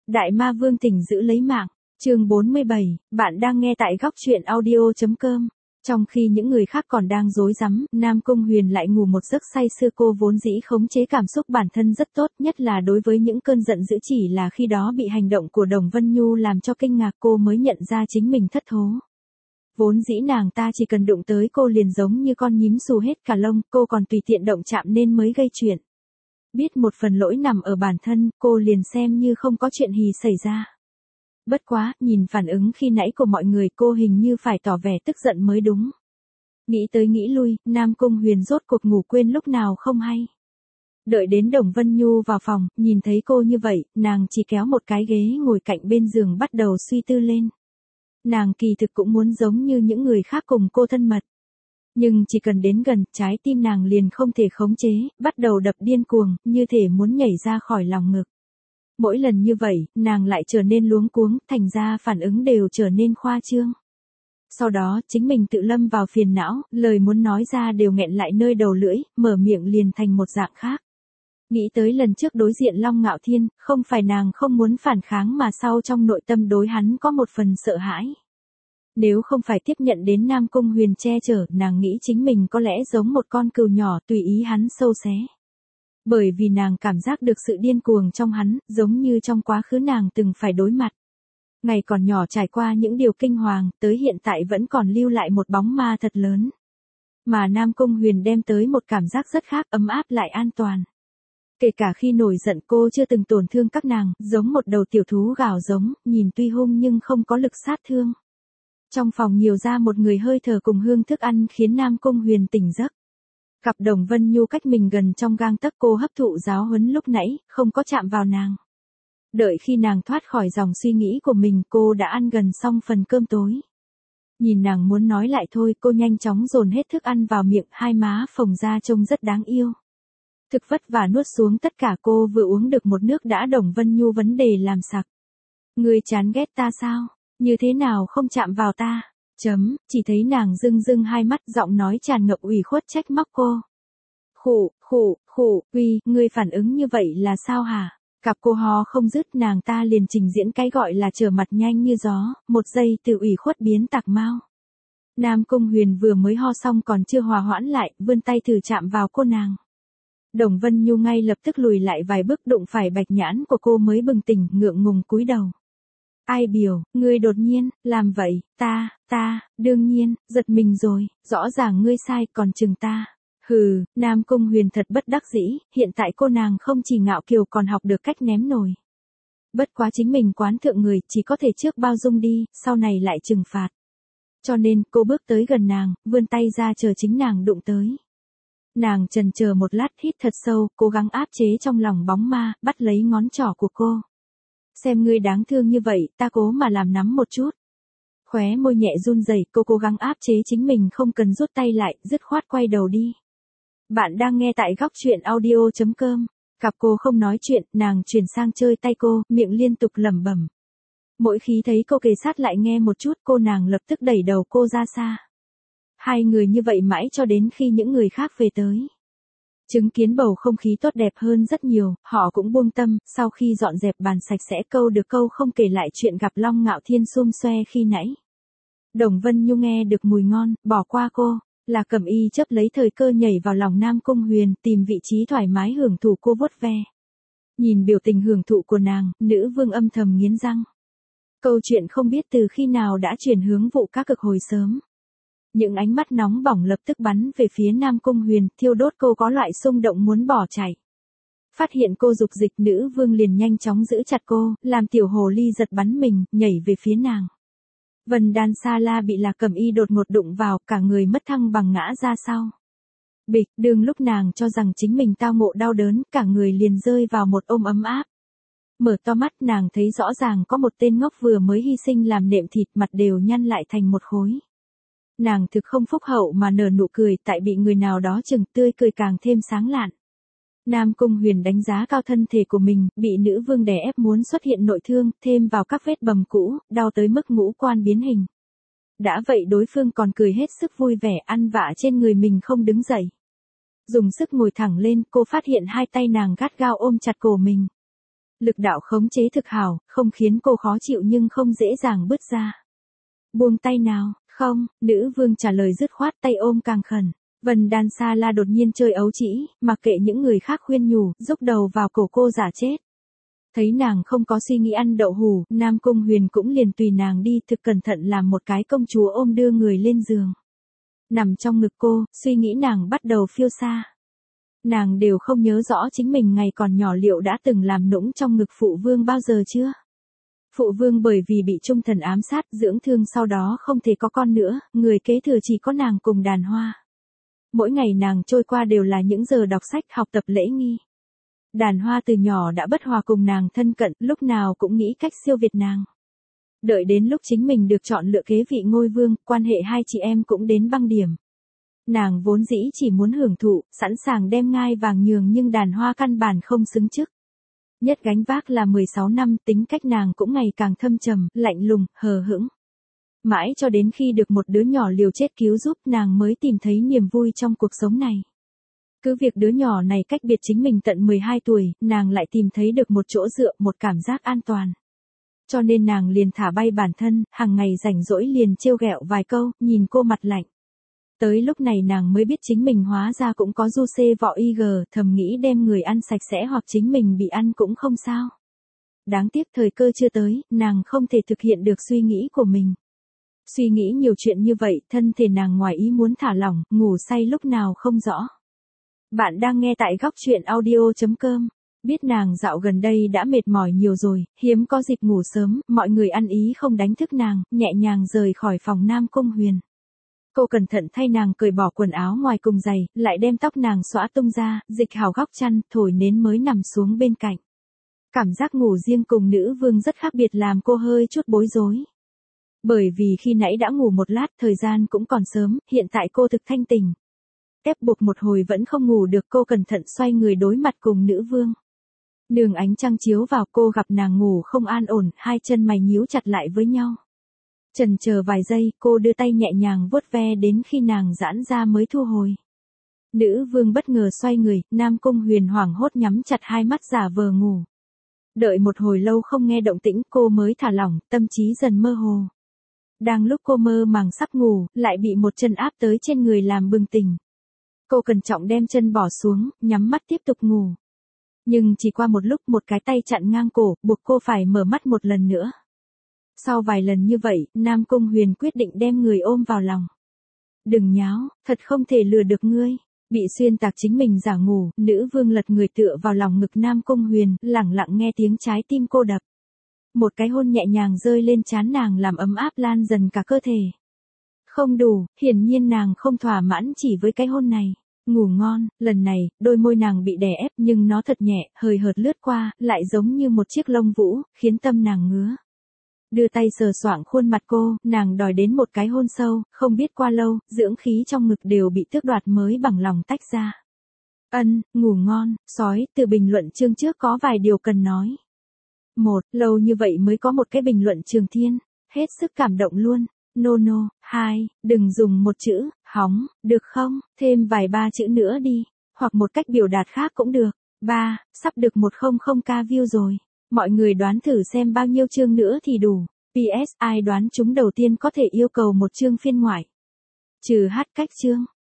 Đại ma vương tỉnh giữ lấy mạng. Chương 47, bạn đang nghe tại góc truyện audio.com. Trong khi những người khác còn đang rối rắm, Nam Cung Huyền lại ngủ một giấc say sưa. Cô vốn dĩ khống chế cảm xúc bản thân rất tốt, nhất là đối với những cơn giận dữ, chỉ là khi đó bị hành động của Đồng Vân Nhu làm cho kinh ngạc, cô mới nhận ra chính mình thất thố. Vốn dĩ nàng ta chỉ cần đụng tới cô liền giống như con nhím xù hết cả lông, cô còn tùy tiện động chạm nên mới gây chuyện. Biết một phần lỗi nằm ở bản thân, cô liền xem như không có chuyện gì xảy ra. Bất quá, nhìn phản ứng khi nãy của mọi người, cô hình như phải tỏ vẻ tức giận mới đúng. Nghĩ tới nghĩ lui, Nam Cung Huyền rốt cuộc ngủ quên lúc nào không hay. Đợi đến Đồng Vân Nhu vào phòng, nhìn thấy cô như vậy, nàng chỉ kéo một cái ghế ngồi cạnh bên giường bắt đầu suy tư lên. Nàng kỳ thực cũng muốn giống như những người khác cùng cô thân mật. Nhưng chỉ cần đến gần, trái tim nàng liền không thể khống chế, bắt đầu đập điên cuồng, như thể muốn nhảy ra khỏi lòng ngực. Mỗi lần như vậy, nàng lại trở nên luống cuống, thành ra phản ứng đều trở nên khoa trương. Sau đó, chính mình tự lâm vào phiền não, lời muốn nói ra đều nghẹn lại nơi đầu lưỡi, mở miệng liền thành một dạng khác. Nghĩ tới lần trước đối diện Long Ngạo Thiên, không phải nàng không muốn phản kháng mà sau trong nội tâm đối hắn có một phần sợ hãi. Nếu không phải tiếp nhận đến Nam Cung Huyền che chở, nàng nghĩ chính mình có lẽ giống một con cừu nhỏ tùy ý hắn sâu xé. Bởi vì nàng cảm giác được sự điên cuồng trong hắn, giống như trong quá khứ nàng từng phải đối mặt. Ngày còn nhỏ trải qua những điều kinh hoàng, tới hiện tại vẫn còn lưu lại một bóng ma thật lớn. Mà Nam Cung Huyền đem tới một cảm giác rất khác, ấm áp lại an toàn. Kể cả khi nổi giận cô chưa từng tổn thương các nàng, giống một đầu tiểu thú gào giống, nhìn tuy hung nhưng không có lực sát thương. Trong phòng nhiều ra một người hơi thở cùng hương thức ăn khiến Nam Cung Huyền tỉnh giấc. Gặp Đồng Vân Nhu cách mình gần trong gang tấc, cô hấp thụ giáo huấn lúc nãy, không có chạm vào nàng. Đợi khi nàng thoát khỏi dòng suy nghĩ của mình, cô đã ăn gần xong phần cơm tối. Nhìn nàng muốn nói lại thôi, cô nhanh chóng dồn hết thức ăn vào miệng, hai má phồng ra trông rất đáng yêu. Thực vất vả nuốt xuống tất cả, cô vừa uống được một nước đã Đồng Vân Nhu vấn đề làm sặc. Ngươi chán ghét ta sao? Như thế nào không chạm vào ta? Chỉ thấy nàng rưng rưng hai mắt, giọng nói tràn ngập ủy khuất trách móc cô. Khụ, ngươi phản ứng như vậy là sao hả? Cặp cô ho không dứt, nàng ta liền trình diễn cái gọi là trở mặt nhanh như gió, một giây từ ủy khuất biến tạc mau. Nam Cung Huyền vừa mới ho xong còn chưa hòa hoãn lại, vươn tay thử chạm vào cô nàng. Đồng Vân Nhu ngay lập tức lùi lại vài bước, đụng phải bạch nhãn của cô mới bừng tỉnh, ngượng ngùng cúi đầu. Ai biểu, ngươi đột nhiên, làm vậy, đương nhiên, giật mình rồi, rõ ràng ngươi sai, còn chừng ta. Hừ, Nam Cung Huyền thật bất đắc dĩ, hiện tại cô nàng không chỉ ngạo kiều còn học được cách ném nồi. Bất quá chính mình quán thượng người, chỉ có thể trước bao dung đi, sau này lại trừng phạt. Cho nên, cô bước tới gần nàng, vươn tay ra chờ chính nàng đụng tới. Nàng chần chờ một lát, hít thật sâu, cố gắng áp chế trong lòng bóng ma, bắt lấy ngón trỏ của cô. Xem ngươi đáng thương như vậy, ta cố mà làm nắm một chút. Khóe môi nhẹ run rẩy, cô cố gắng áp chế chính mình không cần rút tay lại, dứt khoát quay đầu đi. Bạn đang nghe tại góc truyện audio.com. Gặp cô không nói chuyện, nàng chuyển sang chơi tay cô, miệng liên tục lẩm bẩm. Mỗi khi thấy cô kề sát lại nghe một chút, cô nàng lập tức đẩy đầu cô ra xa. Hai người như vậy mãi cho đến khi những người khác về tới. Chứng kiến bầu không khí tốt đẹp hơn rất nhiều, họ cũng buông tâm, sau khi dọn dẹp bàn sạch sẽ câu được câu không kể lại chuyện gặp Long Ngạo Thiên xum xoe khi nãy. Đồng Vân Nhu nghe được mùi ngon, bỏ qua cô, là Cẩm Y chấp lấy thời cơ nhảy vào lòng Nam Cung Huyền, tìm vị trí thoải mái hưởng thụ cô vuốt ve. Nhìn biểu tình hưởng thụ của nàng, nữ vương âm thầm nghiến răng. Câu chuyện không biết từ khi nào đã chuyển hướng vụ cá cực hồi sớm. Những ánh mắt nóng bỏng lập tức bắn về phía Nam Cung Huyền, thiêu đốt cô có loại xung động muốn bỏ chạy. Phát hiện cô dục dịch, nữ vương liền nhanh chóng giữ chặt cô, làm tiểu hồ ly giật bắn mình, nhảy về phía nàng. Vân Đan Sa La bị Lạc Cẩm Y đột ngột đụng vào, cả người mất thăng bằng ngã ra sau. Bịch, đương lúc nàng cho rằng chính mình tao ngộ đau đớn, cả người liền rơi vào một ôm ấm áp. Mở to mắt, nàng thấy rõ ràng có một tên ngốc vừa mới hy sinh làm nệm thịt, mặt đều nhăn lại thành một khối. Nàng thực không phúc hậu mà nở nụ cười, tại bị người nào đó chừng, tươi cười càng thêm sáng lạn. Nam Cung Huyền đánh giá cao thân thể của mình, bị nữ vương đè ép muốn xuất hiện nội thương, thêm vào các vết bầm cũ, đau tới mức ngũ quan biến hình. Đã vậy đối phương còn cười hết sức vui vẻ, ăn vạ trên người mình không đứng dậy. Dùng sức ngồi thẳng lên, cô phát hiện hai tay nàng gắt gao ôm chặt cổ mình. Lực đạo khống chế thực hảo, không khiến cô khó chịu nhưng không dễ dàng bứt ra. Buông tay nào, không, nữ vương trả lời dứt khoát, tay ôm càng khẩn. Vân Đan Sa La đột nhiên chơi ấu trĩ, mặc kệ những người khác khuyên nhủ, rúc đầu vào cổ cô giả chết. Thấy nàng không có suy nghĩ ăn đậu hủ, Nam Cung Huyền cũng liền tùy nàng đi, thực cẩn thận làm một cái công chúa ôm đưa người lên giường. Nằm trong ngực cô, suy nghĩ nàng bắt đầu phiêu xa. Nàng đều không nhớ rõ chính mình ngày còn nhỏ liệu đã từng làm nũng trong ngực phụ vương bao giờ chưa. Phụ vương bởi vì bị trung thần ám sát dưỡng thương sau đó không thể có con nữa, người kế thừa chỉ có nàng cùng Đàn Hoa. Mỗi ngày nàng trôi qua đều là những giờ đọc sách học tập lễ nghi. Đàn Hoa từ nhỏ đã bất hòa cùng nàng thân cận, lúc nào cũng nghĩ cách siêu việt nàng. Đợi đến lúc chính mình được chọn lựa kế vị ngôi vương, quan hệ hai chị em cũng đến băng điểm. Nàng vốn dĩ chỉ muốn hưởng thụ, sẵn sàng đem ngai vàng nhường nhưng Đàn Hoa căn bản không xứng chức. Nhất gánh vác là 16 năm, tính cách nàng cũng ngày càng thâm trầm, lạnh lùng, hờ hững. Mãi cho đến khi được một đứa nhỏ liều chết cứu giúp nàng mới tìm thấy niềm vui trong cuộc sống này. Cứ việc đứa nhỏ này cách biệt chính mình tận 12 tuổi, nàng lại tìm thấy được một chỗ dựa, một cảm giác an toàn. Cho nên nàng liền thả bay bản thân, hàng ngày rảnh rỗi liền trêu ghẹo vài câu, nhìn cô mặt lạnh. Tới lúc này nàng mới biết chính mình hóa ra cũng có du xê vọ IG, thầm nghĩ đem người ăn sạch sẽ hoặc chính mình bị ăn cũng không sao. Đáng tiếc thời cơ chưa tới, nàng không thể thực hiện được suy nghĩ của mình. Suy nghĩ nhiều chuyện như vậy, thân thể nàng ngoài ý muốn thả lỏng, ngủ say lúc nào không rõ. Bạn đang nghe tại góc truyện audio.com. Biết nàng dạo gần đây đã mệt mỏi nhiều rồi, hiếm có dịp ngủ sớm, mọi người ăn ý không đánh thức nàng, nhẹ nhàng rời khỏi phòng Nam Cung Huyền. Cô cẩn thận thay nàng cởi bỏ quần áo ngoài cùng giày, lại đem tóc nàng xõa tung ra, dịch hào góc chăn, thổi nến mới nằm xuống bên cạnh. Cảm giác ngủ riêng cùng nữ vương rất khác biệt làm cô hơi chút bối rối. Bởi vì khi nãy đã ngủ một lát, thời gian cũng còn sớm, hiện tại cô thực thanh tỉnh. Ép buộc một hồi vẫn không ngủ được, cô cẩn thận xoay người đối mặt cùng nữ vương. Đường ánh trăng chiếu vào, cô gặp nàng ngủ không an ổn, hai chân mày nhíu chặt lại với nhau. Chần chờ vài giây, cô đưa tay nhẹ nhàng vuốt ve đến khi nàng giãn ra mới thu hồi. Nữ vương bất ngờ xoay người, Nam Cung Huyền hoảng hốt nhắm chặt hai mắt giả vờ ngủ. Đợi một hồi lâu không nghe động tĩnh, cô mới thả lỏng, tâm trí dần mơ hồ. Đang lúc cô mơ màng sắp ngủ, lại bị một chân áp tới trên người làm bừng tỉnh. Cô cẩn trọng đem chân bỏ xuống, nhắm mắt tiếp tục ngủ. Nhưng chỉ qua một lúc, một cái tay chặn ngang cổ, buộc cô phải mở mắt một lần nữa. Sau vài lần như vậy, Nam Cung Huyền quyết định đem người ôm vào lòng. Đừng nháo, thật không thể lừa được ngươi. Bị xuyên tạc chính mình giả ngủ, nữ vương lật người tựa vào lòng ngực Nam Cung Huyền, lẳng lặng nghe tiếng trái tim cô đập. Một cái hôn nhẹ nhàng rơi lên trán nàng làm ấm áp lan dần cả cơ thể. Không đủ, hiển nhiên nàng không thỏa mãn chỉ với cái hôn này. Ngủ ngon, lần này, đôi môi nàng bị đè ép nhưng nó thật nhẹ, hời hợt lướt qua, lại giống như một chiếc lông vũ, khiến tâm nàng ngứa. Đưa tay sờ soạng khuôn mặt cô, nàng đòi đến một cái hôn sâu, không biết qua lâu, dưỡng khí trong ngực đều bị tước đoạt mới bằng lòng tách ra. Ngủ ngon, sói, từ bình luận chương trước có vài điều cần nói. 1. Lâu như vậy mới có một cái bình luận Trường Thiên, hết sức cảm động luôn. No. 2. Đừng dùng một chữ, hóng, được không, thêm vài ba chữ nữa đi, hoặc một cách biểu đạt khác cũng được. 3. Sắp được 100k view rồi. Mọi người đoán thử xem bao nhiêu chương nữa thì đủ. PS, ai đoán chúng đầu tiên có thể yêu cầu một chương phiên ngoại. Trừ hát cách chương.